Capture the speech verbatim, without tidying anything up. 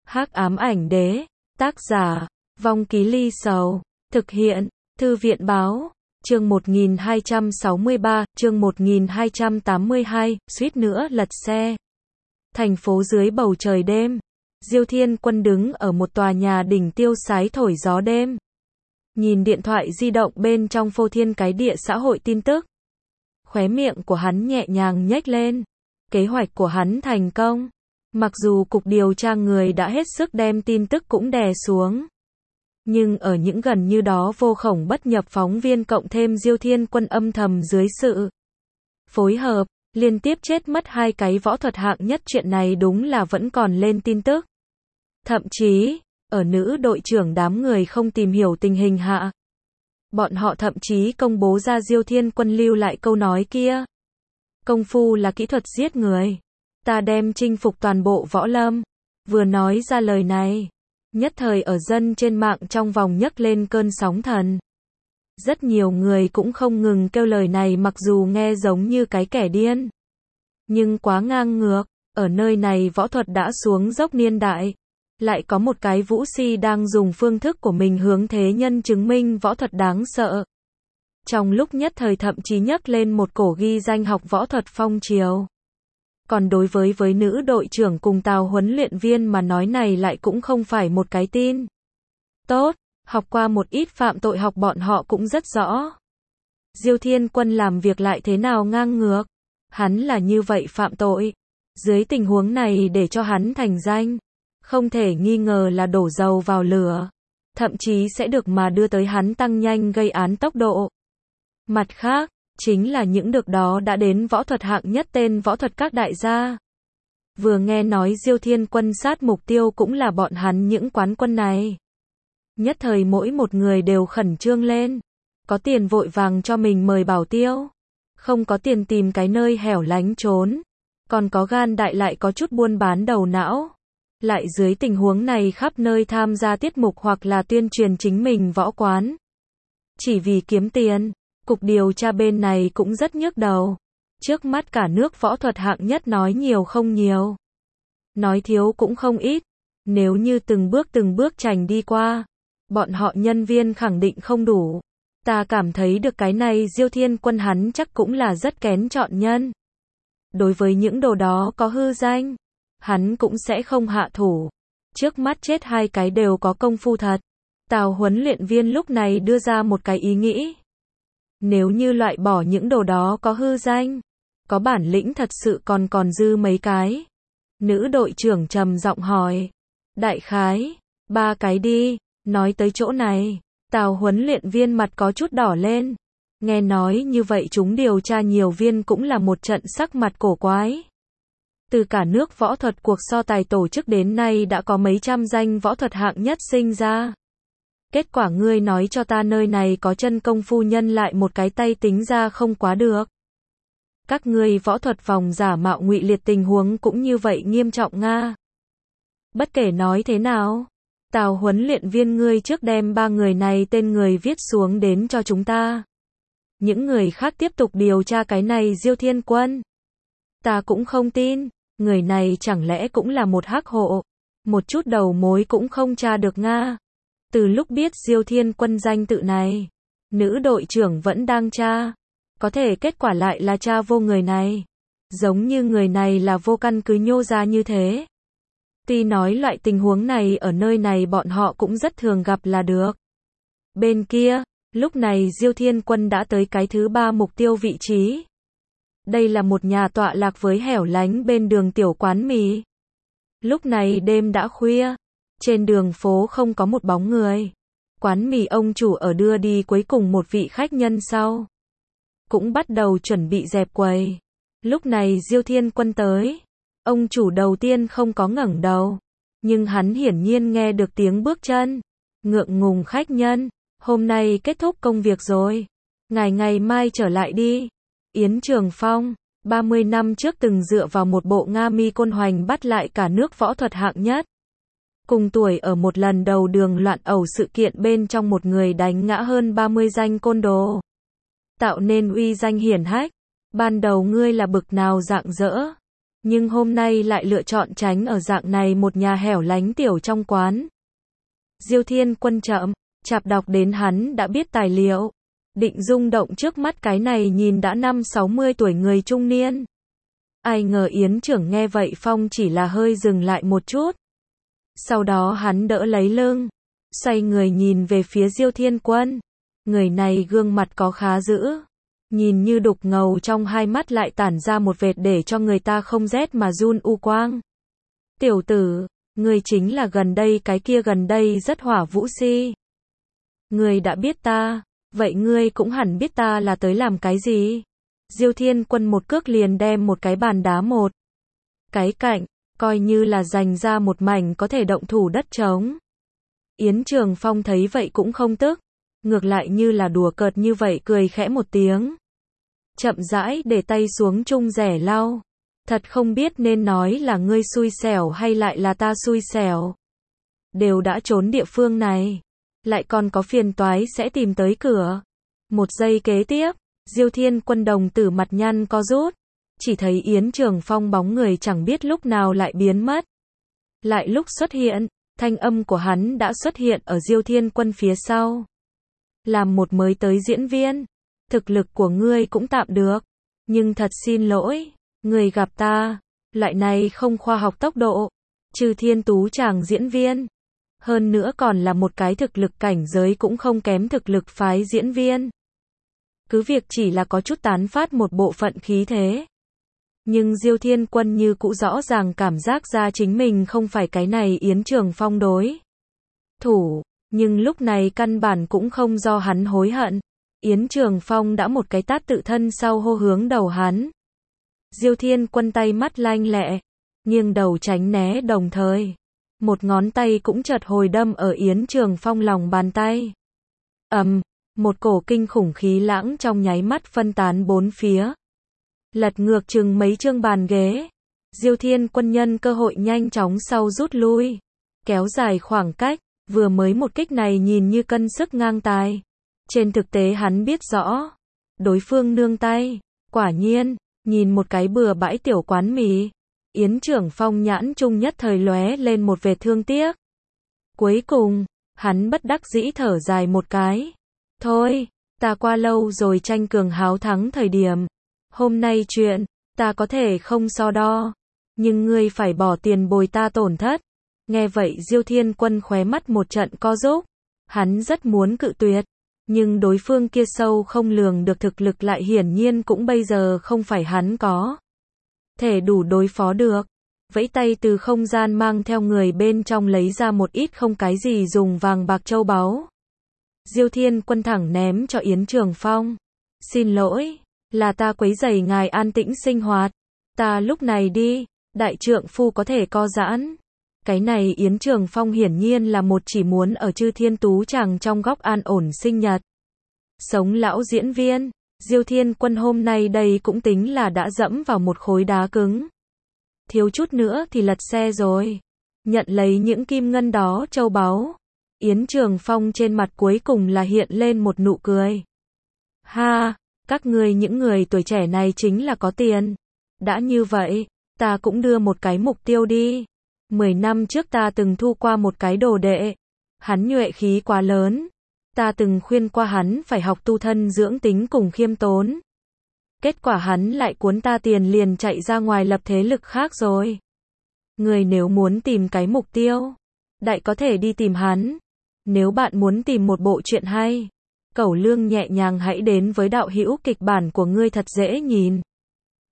Hắc ám ảnh đế, tác giả, Vong Ký Ly Sầu, thực hiện, Thư viện báo, chương một nghìn hai trăm sáu mươi ba, chương một nghìn hai trăm tám mươi hai, suýt nữa lật xe. Thành phố dưới bầu trời đêm, Diêu Thiên Quân đứng ở một tòa nhà đỉnh tiêu sái thổi gió đêm. Nhìn điện thoại di động bên trong phô thiên cái địa xã hội tin tức. Khóe miệng của hắn nhẹ nhàng nhếch lên. Kế hoạch của hắn thành công. Mặc dù cục điều tra người đã hết sức đem tin tức cũng đè xuống. Nhưng ở những gần như đó vô khổng bất nhập phóng viên cộng thêm Diêu Thiên Quân âm thầm dưới sự phối hợp, liên tiếp chết mất hai cái võ thuật hạng nhất, chuyện này đúng là vẫn còn lên tin tức. Thậm chí, ở nữ đội trưởng đám người không tìm hiểu tình hình hạ. Bọn họ thậm chí công bố ra Diêu Thiên Quân lưu lại câu nói kia. Công phu là kỹ thuật giết người. Ta đem chinh phục toàn bộ võ lâm. Vừa nói ra lời này, nhất thời ở dân trên mạng trong vòng nhấc lên cơn sóng thần. Rất nhiều người cũng không ngừng kêu lời này mặc dù nghe giống như cái kẻ điên. Nhưng quá ngang ngược, ở nơi này võ thuật đã xuống dốc niên đại. Lại có một cái vũ si đang dùng phương thức của mình hướng thế nhân chứng minh võ thuật đáng sợ. Trong lúc nhất thời thậm chí nhấc lên một cổ ghi danh học võ thuật phong triều. Còn đối với với nữ đội trưởng cùng Tào huấn luyện viên mà nói này lại cũng không phải một cái tin tốt, học qua một ít phạm tội học bọn họ cũng rất rõ. Diêu Thiên Quân làm việc lại thế nào ngang ngược, hắn là như vậy phạm tội. Dưới tình huống này để cho hắn thành danh, không thể nghi ngờ là đổ dầu vào lửa, thậm chí sẽ được mà đưa tới hắn tăng nhanh gây án tốc độ. Mặt khác, chính là những được đó đã đến võ thuật hạng nhất tên võ thuật các đại gia. Vừa nghe nói Diêu Thiên Quân sát mục tiêu cũng là bọn hắn những quán quân này. Nhất thời mỗi một người đều khẩn trương lên. Có tiền vội vàng cho mình mời bảo tiêu. Không có tiền tìm cái nơi hẻo lánh trốn. Còn có gan đại lại có chút buôn bán đầu não. Lại dưới tình huống này khắp nơi tham gia tiết mục hoặc là tuyên truyền chính mình võ quán. Chỉ vì kiếm tiền. Cục điều tra bên này cũng rất nhức đầu. Trước mắt cả nước võ thuật hạng nhất nói nhiều không nhiều. Nói thiếu cũng không ít. Nếu như từng bước từng bước chành đi qua, bọn họ nhân viên khẳng định không đủ. Ta cảm thấy được cái này Diêu Thiên Quân hắn chắc cũng là rất kén chọn nhân. Đối với những đồ đó có hư danh, hắn cũng sẽ không hạ thủ. Trước mắt chết hai cái đều có công phu thật. Tào huấn luyện viên lúc này đưa ra một cái ý nghĩ. Nếu như loại bỏ những đồ đó có hư danh, có bản lĩnh thật sự còn còn dư mấy cái. Nữ đội trưởng trầm giọng hỏi. Đại khái, ba cái đi. Nói tới chỗ này, Tào huấn luyện viên mặt có chút đỏ lên. Nghe nói như vậy chúng điều tra nhiều viên cũng là một trận sắc mặt cổ quái. Từ cả nước võ thuật cuộc so tài tổ chức đến nay đã có mấy trăm danh võ thuật hạng nhất sinh ra. Kết quả ngươi nói cho ta nơi này có chân công phu nhân lại một cái tay tính ra không quá được. Các ngươi võ thuật vòng giả mạo ngụy liệt tình huống cũng như vậy nghiêm trọng nga. Bất kể nói thế nào, Tào huấn luyện viên ngươi trước đem ba người này tên người viết xuống đến cho chúng ta. Những người khác tiếp tục điều tra cái này Diêu Thiên Quân. Ta cũng không tin, người này chẳng lẽ cũng là một hắc hộ, một chút đầu mối cũng không tra được nga. Từ lúc biết Diêu Thiên Quân danh tự này, nữ đội trưởng vẫn đang tra. Có thể kết quả lại là tra vô người này. Giống như người này là vô căn cứ nhô ra như thế. Tuy nói loại tình huống này ở nơi này bọn họ cũng rất thường gặp là được. Bên kia, lúc này Diêu Thiên Quân đã tới cái thứ ba mục tiêu vị trí. Đây là một nhà tọa lạc với hẻo lánh bên đường tiểu quán mì. Lúc này đêm đã khuya. Trên đường phố không có một bóng người. Quán mì ông chủ ở đưa đi cuối cùng một vị khách nhân sau. Cũng bắt đầu chuẩn bị dẹp quầy. Lúc này Diêu Thiên Quân tới. Ông chủ đầu tiên không có ngẩng đầu. Nhưng hắn hiển nhiên nghe được tiếng bước chân. Ngượng ngùng khách nhân. Hôm nay kết thúc công việc rồi. Ngài ngày mai trở lại đi. Yến Trường Phong. ba mươi năm trước từng dựa vào một bộ Nga mi côn hoành bắt lại cả nước võ thuật hạng nhất. Cùng tuổi ở một lần đầu đường loạn ẩu sự kiện bên trong một người đánh ngã hơn ba mươi danh côn đồ. Tạo nên uy danh hiển hách. Ban đầu ngươi là bực nào rạng rỡ. nhưng hôm nay lại lựa chọn tránh ở dạng này một nhà hẻo lánh tiểu trong quán. Diêu Thiên Quân chậm chạp đọc đến hắn đã biết tài liệu, định rung động trước mắt cái này nhìn đã năm sáu mươi tuổi người trung niên. Ai ngờ Yến trưởng nghe vậy phong chỉ là hơi dừng lại một chút. Sau đó hắn đỡ lấy lưng, xoay người nhìn về phía Diêu Thiên Quân. Người này gương mặt có khá dữ, nhìn như đục ngầu, trong hai mắt lại tản ra một vệt để cho người ta không rét mà run u quang. Tiểu tử, ngươi chính là gần đây cái kia gần đây rất hỏa vũ si. Ngươi đã biết ta, vậy ngươi cũng hẳn biết ta là tới làm cái gì. Diêu Thiên Quân một cước liền đem một cái bàn đá một cái cạnh, coi như là dành ra một mảnh có thể động thủ đất trống. Yến Trường Phong thấy vậy cũng không tức, ngược lại như là đùa cợt như vậy cười khẽ một tiếng. Chậm rãi để tay xuống chung rẻ lau. Thật không biết nên nói là ngươi xui xẻo hay lại là ta xui xẻo. Đều đã trốn địa phương này, lại còn có phiền toái sẽ tìm tới cửa. Một giây kế tiếp, Diêu Thiên Quân đồng tử mặt nhăn co rút, chỉ thấy Yến Trường Phong bóng người chẳng biết lúc nào lại biến mất. Lại lúc xuất hiện, thanh âm của hắn đã xuất hiện ở Diêu Thiên Quân phía sau. Làm một mới tới diễn viên, thực lực của ngươi cũng tạm được, nhưng thật xin lỗi, người gặp ta, loại này không khoa học tốc độ, trừ thiên tú chàng diễn viên, hơn nữa còn là một cái thực lực cảnh giới cũng không kém thực lực phái diễn viên. Cứ việc chỉ là có chút tán phát một bộ phận khí thế, nhưng Diêu Thiên Quân như cũ rõ ràng cảm giác ra chính mình không phải cái này Yến Trường Phong đối thủ, nhưng lúc này căn bản cũng không do hắn hối hận. Yến Trường Phong đã một cái tát tự thân sau hô hướng đầu hắn. Diêu Thiên Quân tay mắt lanh lẹ, nghiêng đầu tránh né, đồng thời một ngón tay cũng chợt hồi đâm ở Yến Trường Phong lòng bàn tay. Ầm, um, một cổ kinh khủng khí lãng trong nháy mắt phân tán bốn phía, lật ngược chừng mấy chương bàn ghế. Diêu Thiên Quân nhân cơ hội nhanh chóng sau rút lui, kéo dài khoảng cách. Vừa mới một kích này nhìn như cân sức ngang tài, trên thực tế hắn biết rõ đối phương nương tay. Quả nhiên, nhìn một cái bừa bãi tiểu quán mì, Yến Trường Phong nhãn trung nhất thời lóe lên một vệt thương tiếc. Cuối cùng, hắn bất đắc dĩ thở dài một cái. Thôi, ta qua lâu rồi tranh cường háo thắng thời điểm. Hôm nay chuyện, ta có thể không so đo, nhưng ngươi phải bỏ tiền bồi ta tổn thất. Nghe vậy Diêu Thiên Quân khóe mắt một trận co rúm, hắn rất muốn cự tuyệt, nhưng đối phương kia sâu không lường được thực lực lại hiển nhiên cũng bây giờ không phải hắn có thể đủ đối phó được. Vẫy tay từ không gian mang theo người bên trong lấy ra một ít không cái gì dùng vàng bạc châu báu. Diêu Thiên Quân thẳng ném cho Yến Trường Phong. Xin lỗi, là ta quấy rầy ngài an tĩnh sinh hoạt. Ta lúc này đi, đại trượng phu có thể co giãn. Cái này Yến Trường Phong hiển nhiên là một chỉ muốn ở Chư Thiên Tú chàng trong góc an ổn sinh nhật sống lão diễn viên. Diêu Thiên Quân hôm nay đây cũng tính là đã dẫm vào một khối đá cứng, thiếu chút nữa thì lật xe rồi. Nhận lấy những kim ngân đó châu báu, Yến Trường Phong trên mặt cuối cùng là hiện lên một nụ cười. Ha, các ngươi những người tuổi trẻ này chính là có tiền. Đã như vậy, ta cũng đưa một cái mục tiêu đi. Mười năm trước ta từng thu qua một cái đồ đệ, hắn nhuệ khí quá lớn, ta từng khuyên qua hắn phải học tu thân dưỡng tính cùng khiêm tốn. Kết quả hắn lại cuốn ta tiền liền chạy ra ngoài lập thế lực khác rồi. Người nếu muốn tìm cái mục tiêu, đại có thể đi tìm hắn. Nếu bạn muốn tìm một bộ truyện hay, cẩu lương nhẹ nhàng hãy đến với đạo hữu kịch bản của ngươi thật dễ nhìn.